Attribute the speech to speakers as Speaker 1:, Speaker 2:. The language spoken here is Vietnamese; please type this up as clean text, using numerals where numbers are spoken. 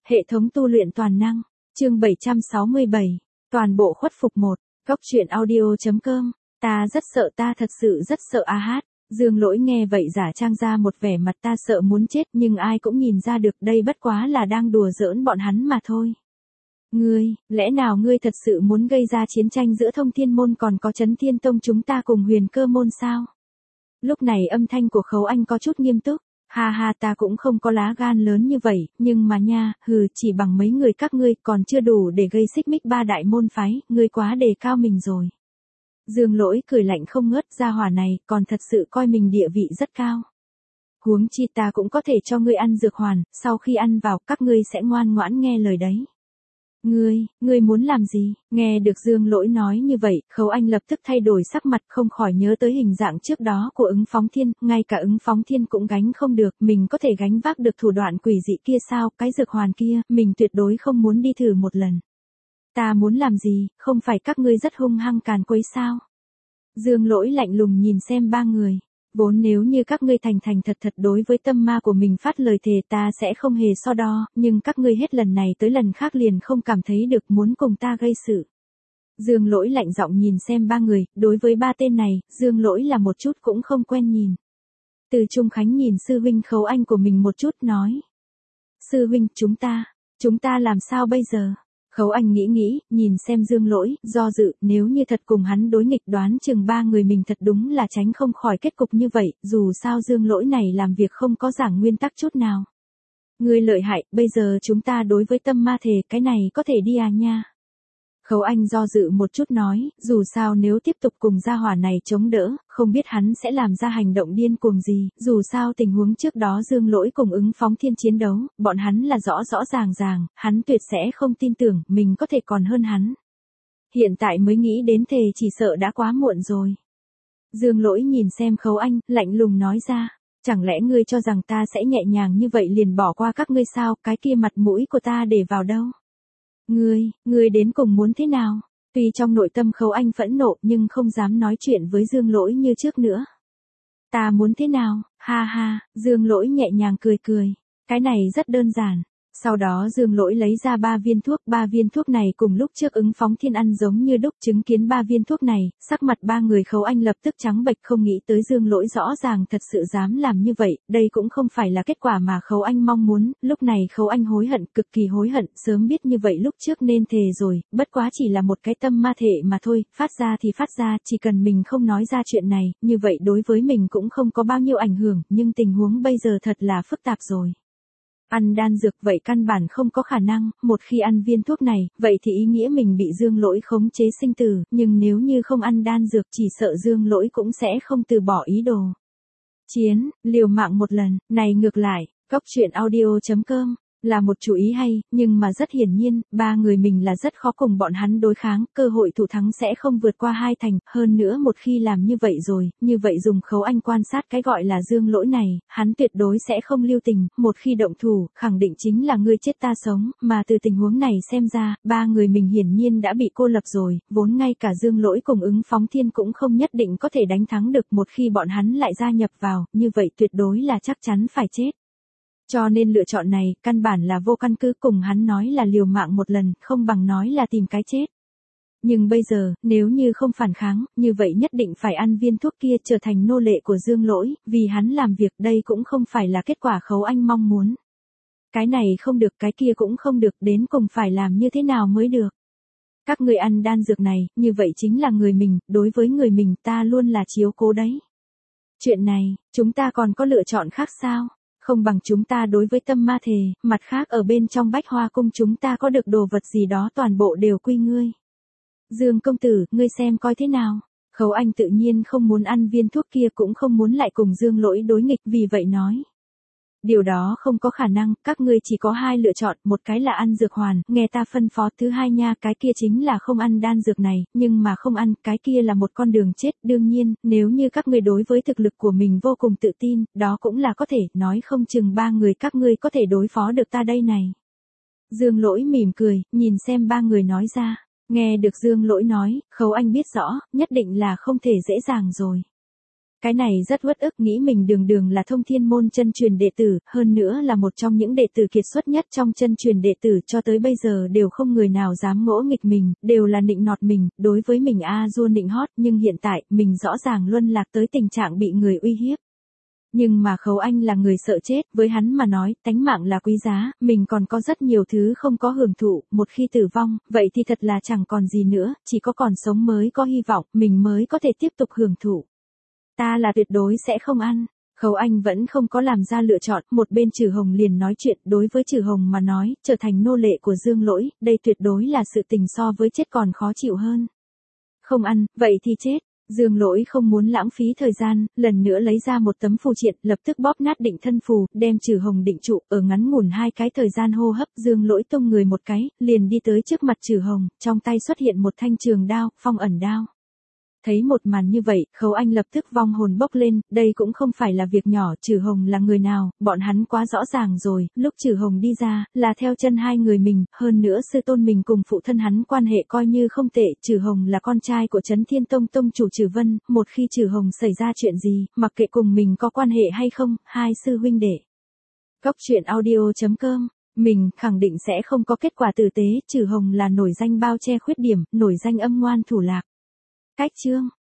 Speaker 1: Hệ thống tu luyện toàn năng, chương 767, toàn bộ khuất phục 1, góc truyện audio.com, ta rất sợ, ta thật sự rất sợ a hát. Dương Lỗi nghe vậy giả trang ra một vẻ mặt ta sợ muốn chết, nhưng ai cũng nhìn ra được đây bất quá là đang đùa giỡn bọn hắn mà thôi. Ngươi, lẽ nào ngươi thật sự muốn gây ra chiến tranh giữa Thông Thiên Môn còn có Chấn Thiên Tông chúng ta cùng Huyền Cơ Môn sao? Lúc này âm thanh của Khấu Anh có chút nghiêm túc. Ha ha, ta cũng không có lá gan lớn như vậy, nhưng mà nha, chỉ bằng mấy người các ngươi còn chưa đủ để gây xích mích ba đại môn phái, ngươi quá đề cao mình rồi. Dương Lỗi cười lạnh không ngớt, gia hỏa này còn thật sự coi mình địa vị rất cao. Huống chi ta cũng có thể cho ngươi ăn dược hoàn, sau khi ăn vào các ngươi sẽ ngoan ngoãn nghe lời đấy. Ngươi muốn làm gì? Nghe được Dương Lỗi nói như vậy, Khấu Anh lập tức thay đổi sắc mặt, không khỏi nhớ tới hình dạng trước đó của Ứng Phóng Thiên, ngay cả Ứng Phóng Thiên cũng gánh không được, mình có thể gánh vác được thủ đoạn quỷ dị kia sao, cái dược hoàn kia, mình tuyệt đối không muốn đi thử một lần. Ta muốn làm gì, không phải các ngươi rất hung hăng càn quấy sao? Dương Lỗi lạnh lùng nhìn xem ba người. Vốn nếu như các ngươi thành thật đối với tâm ma của mình phát lời thề ta sẽ không hề so đo, nhưng các ngươi hết lần này tới lần khác liền không cảm thấy được muốn cùng ta gây sự. Dương Lỗi lạnh giọng nhìn xem ba người, đối với ba tên này, Dương Lỗi là một chút cũng không quen nhìn. Từ Trung Khánh nhìn sư huynh Khấu Anh của mình một chút nói. Sư huynh, chúng ta làm sao bây giờ? Khấu Anh nghĩ, nhìn xem Dương Lỗi, do dự, nếu như thật cùng hắn đối nghịch đoán chừng ba người mình thật đúng là tránh không khỏi kết cục như vậy, dù sao Dương Lỗi này làm việc không có giảng nguyên tắc chút nào. Ngươi lợi hại, bây giờ chúng ta đối với tâm ma thề, cái này có thể đi à nha? Khấu Anh do dự một chút nói, dù sao nếu tiếp tục cùng gia hỏa này chống đỡ, không biết hắn sẽ làm ra hành động điên cuồng gì, dù sao tình huống trước đó Dương Lỗi cùng Ứng Phóng Thiên chiến đấu, bọn hắn là rõ ràng, hắn tuyệt sẽ không tin tưởng mình có thể còn hơn hắn. Hiện tại mới nghĩ đến thề chỉ sợ đã quá muộn rồi. Dương Lỗi nhìn xem Khấu Anh, lạnh lùng nói ra, chẳng lẽ ngươi cho rằng ta sẽ nhẹ nhàng như vậy liền bỏ qua các ngươi sao, cái kia mặt mũi của ta để vào đâu? Ngươi đến cùng muốn thế nào? Tuy trong nội tâm Khấu Anh phẫn nộ nhưng không dám nói chuyện với Dương Lỗi như trước nữa. Ta muốn thế nào? Ha ha, Dương Lỗi nhẹ nhàng cười. Cái này rất đơn giản. Sau đó Dương Lỗi lấy ra 3 viên thuốc này cùng lúc trước Ứng Phóng Thiên ăn giống như đúc, chứng kiến 3 viên thuốc này, sắc mặt ba người Khấu Anh lập tức trắng bệch, không nghĩ tới Dương Lỗi rõ ràng thật sự dám làm như vậy, đây cũng không phải là kết quả mà Khấu Anh mong muốn, lúc này Khấu Anh hối hận, cực kỳ hối hận, sớm biết như vậy lúc trước nên thề rồi, bất quá chỉ là một cái tâm ma thể mà thôi, phát ra thì phát ra, chỉ cần mình không nói ra chuyện này, như vậy đối với mình cũng không có bao nhiêu ảnh hưởng, nhưng tình huống bây giờ thật là phức tạp rồi. Ăn đan dược vậy căn bản không có khả năng, một khi ăn viên thuốc này, vậy thì ý nghĩa mình bị Dương Lỗi khống chế sinh tử, nhưng nếu như không ăn đan dược chỉ sợ Dương Lỗi cũng sẽ không từ bỏ ý đồ. Liều mạng một lần, này ngược lại, góc truyện audio.com, là một chủ ý hay, nhưng mà rất hiển nhiên, ba người mình là rất khó cùng bọn hắn đối kháng, cơ hội thủ thắng sẽ không vượt qua 2 thành, hơn nữa một khi làm như vậy rồi, như vậy dùng Khấu Anh quan sát cái gọi là Dương Lỗi này, hắn tuyệt đối sẽ không lưu tình, một khi động thủ, khẳng định chính là ngươi chết ta sống, mà từ tình huống này xem ra, ba người mình hiển nhiên đã bị cô lập rồi, vốn ngay cả Dương Lỗi cùng Ứng Phóng Thiên cũng không nhất định có thể đánh thắng được, một khi bọn hắn lại gia nhập vào, như vậy tuyệt đối là chắc chắn phải chết. Cho nên lựa chọn này, căn bản là vô căn cứ, cùng hắn nói là liều mạng một lần, không bằng nói là tìm cái chết. Nhưng bây giờ, nếu như không phản kháng, như vậy nhất định phải ăn viên thuốc kia trở thành nô lệ của Dương Lỗi, vì hắn làm việc đây cũng không phải là kết quả Khấu Anh mong muốn. Cái này không được, cái kia cũng không được, đến cùng phải làm như thế nào mới được. Các người ăn đan dược này, như vậy chính là người mình, đối với người mình ta luôn là chiếu cố đấy. Chuyện này, chúng ta còn có lựa chọn khác sao? Không bằng chúng ta đối với tâm ma thề, mặt khác ở bên trong Bách Hoa Cung chúng ta có được đồ vật gì đó toàn bộ đều quy ngươi. Dương công tử, ngươi xem coi thế nào. Khấu Anh tự nhiên không muốn ăn viên thuốc kia cũng không muốn lại cùng Dương Lỗi đối nghịch, vì vậy nói. Điều đó không có khả năng, các ngươi chỉ có 2 lựa chọn, một cái là ăn dược hoàn, nghe ta phân phó, thứ hai nha, cái kia chính là không ăn đan dược này, nhưng mà không ăn, cái kia là một con đường chết, đương nhiên, nếu như các ngươi đối với thực lực của mình vô cùng tự tin, đó cũng là có thể, nói không chừng ba người các ngươi có thể đối phó được ta đây này. Dương Lỗi mỉm cười, nhìn xem ba người nói ra, nghe được Dương Lỗi nói, Khấu Anh biết rõ, nhất định là không thể dễ dàng rồi. Cái này rất uất ức, nghĩ mình đường đường là Thông Thiên môn chân truyền đệ tử, hơn nữa là một trong những đệ tử kiệt xuất nhất trong chân truyền đệ tử, cho tới bây giờ đều không người nào dám ngỗ nghịch mình, đều là nịnh nọt mình, đối với mình a-dua nịnh hót, nhưng hiện tại, mình rõ ràng luân lạc tới tình trạng bị người uy hiếp. Nhưng mà Khấu Anh là người sợ chết, với hắn mà nói, tánh mạng là quý giá, mình còn có rất nhiều thứ không có hưởng thụ, một khi tử vong, vậy thì thật là chẳng còn gì nữa, chỉ có còn sống mới có hy vọng, mình mới có thể tiếp tục hưởng thụ. Ta là tuyệt đối sẽ không ăn. Khấu Anh vẫn không có làm ra lựa chọn, một bên Trử Hồng liền nói chuyện, đối với Trử Hồng mà nói, trở thành nô lệ của Dương Lỗi, đây tuyệt đối là sự tình so với chết còn khó chịu hơn. Không ăn, vậy thì chết. Dương Lỗi không muốn lãng phí thời gian, lần nữa lấy ra một tấm phù triện, lập tức bóp nát định thân phù, đem Trử Hồng định trụ, ở ngắn ngủn 2 cái thời gian hô hấp, Dương Lỗi tung người một cái, liền đi tới trước mặt Trử Hồng, trong tay xuất hiện một thanh trường đao, phong ẩn đao. Thấy một màn như vậy, Khấu Anh lập tức vong hồn bốc lên, đây cũng không phải là việc nhỏ, Trử Hồng là người nào, bọn hắn quá rõ ràng rồi, lúc Trử Hồng đi ra, là theo chân hai người mình, hơn nữa sư tôn mình cùng phụ thân hắn quan hệ coi như không tệ, Trử Hồng là con trai của Trấn Thiên Tông tông chủ Trử Vân, một khi Trử Hồng xảy ra chuyện gì, mặc kệ cùng mình có quan hệ hay không, hai sư huynh đệ. Góc truyện audio.com, mình khẳng định sẽ không có kết quả tử tế, Trử Hồng là nổi danh bao che khuyết điểm, nổi danh âm ngoan thủ lạc. Cách chương